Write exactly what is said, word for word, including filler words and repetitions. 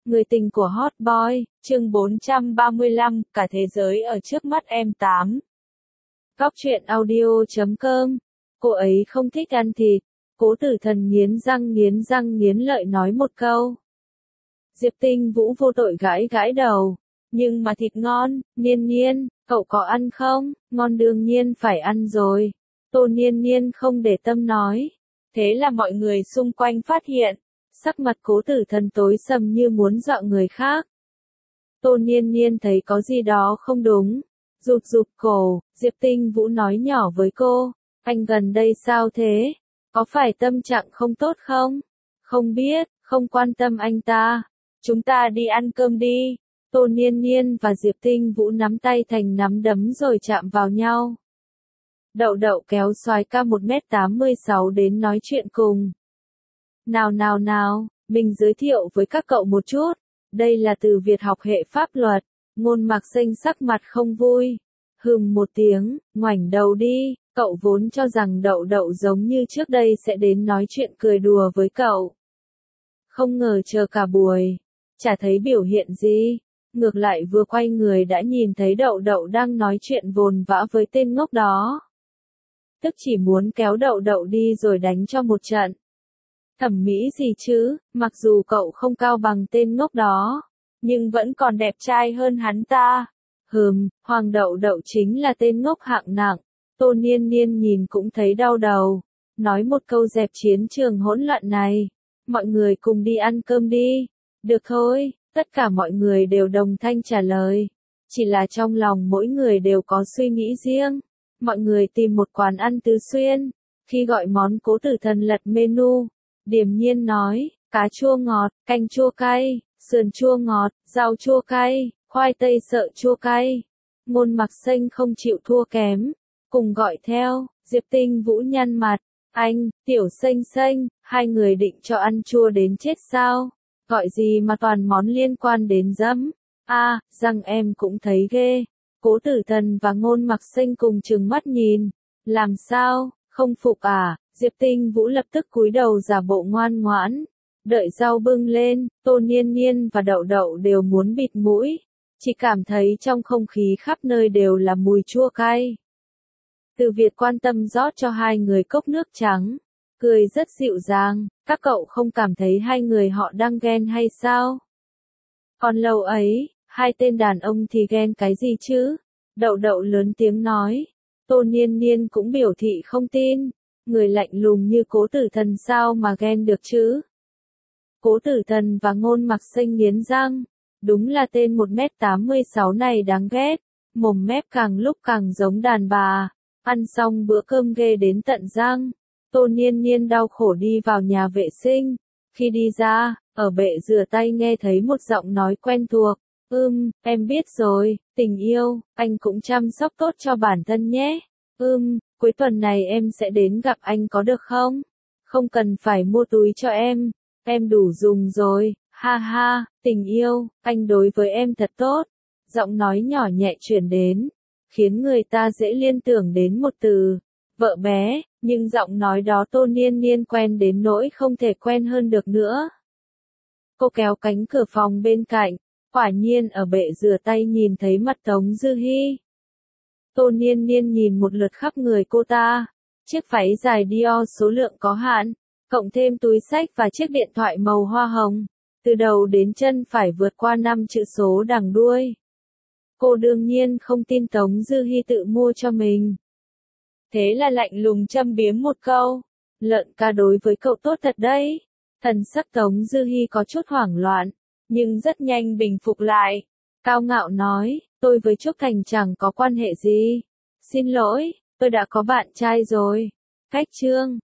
Người tình của Hot Boy, chương bốn trăm ba mươi lăm, cả thế giới ở trước mắt em tám. Góc truyện audio chấm com. Cô ấy không thích ăn thịt. Cố Tử Thần nghiến răng nghiến răng nghiến lợi nói một câu. Diệp Tinh Vũ vô tội gãi gãi đầu. Nhưng mà thịt ngon, Niên Niên, cậu có ăn không? Ngon đương nhiên phải ăn rồi. Tô Niên Niên không để tâm nói. Thế là mọi người xung quanh phát hiện. Sắc mặt Cố Tử Thần tối sầm như muốn dọa người khác. Tô Niên Niên thấy có gì đó không đúng. Rụt rụt cổ, Diệp Tinh Vũ nói nhỏ với cô. Anh gần đây sao thế? Có phải tâm trạng không tốt không? Không biết, không quan tâm anh ta. Chúng ta đi ăn cơm đi. Tô Niên Niên và Diệp Tinh Vũ nắm tay thành nắm đấm rồi chạm vào nhau. Đậu đậu kéo soái ca một mét tám mươi sáu đến nói chuyện cùng. Nào nào nào, mình giới thiệu với các cậu một chút. Đây là Từ Việt học hệ pháp luật. Ngôn Mạc Xanh sắc mặt không vui. Hừm một tiếng, ngoảnh đầu đi. Cậu vốn cho rằng đậu đậu giống như trước đây sẽ đến nói chuyện cười đùa với cậu. Không ngờ chờ cả buổi. Chả thấy biểu hiện gì. Ngược lại vừa quay người đã nhìn thấy đậu đậu đang nói chuyện vồn vã với tên ngốc đó. Tức chỉ muốn kéo đậu đậu đi rồi đánh cho một trận. Thẩm mỹ gì chứ, mặc dù cậu không cao bằng tên ngốc đó, nhưng vẫn còn đẹp trai hơn hắn ta. Hừm, Hoàng Đậu Đậu chính là tên ngốc hạng nặng. Tô Niên Niên nhìn cũng thấy đau đầu. Nói một câu dẹp chiến trường hỗn loạn này. Mọi người cùng đi ăn cơm đi. Được thôi, tất cả mọi người đều đồng thanh trả lời. Chỉ là trong lòng mỗi người đều có suy nghĩ riêng. Mọi người tìm một quán ăn Tứ Xuyên. Khi gọi món Cố Tử Thần lật menu. Điềm nhiên nói, cá chua ngọt, canh chua cay, sườn chua ngọt, rau chua cay, khoai tây sợ chua cay. Ngôn Mạc Xanh không chịu thua kém, cùng gọi theo. Diệp Tinh Vũ nhăn mặt, anh, Tiểu Xanh Xanh, hai người định cho ăn chua đến chết sao? Gọi gì mà toàn món liên quan đến dẫm? A, à, rằng em cũng thấy ghê. Cố Tử Thần và Ngôn Mạc Xanh cùng trừng mắt nhìn. Làm sao, không phục à? Diệp Tinh Vũ lập tức cúi đầu giả bộ ngoan ngoãn. Đợi rau bưng lên, Tô Niên Niên và Đậu Đậu đều muốn bịt mũi. Chỉ cảm thấy trong không khí khắp nơi đều là mùi chua cay. Từ Việt quan tâm rót cho hai người cốc nước trắng. Cười rất dịu dàng, các cậu không cảm thấy hai người họ đang ghen hay sao? Còn lâu ấy, hai tên đàn ông thì ghen cái gì chứ? Đậu Đậu lớn tiếng nói. Tô Niên Niên cũng biểu thị không tin. Người lạnh lùng như Cố Tử Thần sao mà ghen được chứ? Cố Tử Thần và Ngôn Mạc Xanh nghiến răng. Đúng là tên một mét tám mươi sáu này đáng ghét. Mồm mép càng lúc càng giống đàn bà. Ăn xong bữa cơm ghê đến tận răng. Tô Niên Niên đau khổ đi vào nhà vệ sinh. Khi đi ra, ở bệ rửa tay nghe thấy một giọng nói quen thuộc. Ưm, em biết rồi, tình yêu, anh cũng chăm sóc tốt cho bản thân nhé. Ưm, cuối tuần này em sẽ đến gặp anh có được không? Không cần phải mua túi cho em, em đủ dùng rồi, ha ha, tình yêu, anh đối với em thật tốt. Giọng nói nhỏ nhẹ truyền đến, khiến người ta dễ liên tưởng đến một từ, vợ bé, nhưng giọng nói đó Tô Niên Niên quen đến nỗi không thể quen hơn được nữa. Cô kéo cánh cửa phòng bên cạnh, quả nhiên ở bệ rửa tay nhìn thấy mặt Tống Dư Hi. Tô Niên Niên nhìn một lượt khắp người cô ta, chiếc váy dài Dior số lượng có hạn, cộng thêm túi xách và chiếc điện thoại màu hoa hồng, từ đầu đến chân phải vượt qua năm chữ số đằng đuôi. Cô đương nhiên không tin Tống Dư Hi tự mua cho mình. Thế là lạnh lùng châm biếm một câu, lợn ca đối với cậu tốt thật đấy. Thần sắc Tống Dư Hi có chút hoảng loạn, nhưng rất nhanh bình phục lại. Cao ngạo nói, tôi với Trúc Thành chẳng có quan hệ gì. Xin lỗi, tôi đã có bạn trai rồi. Cách chương.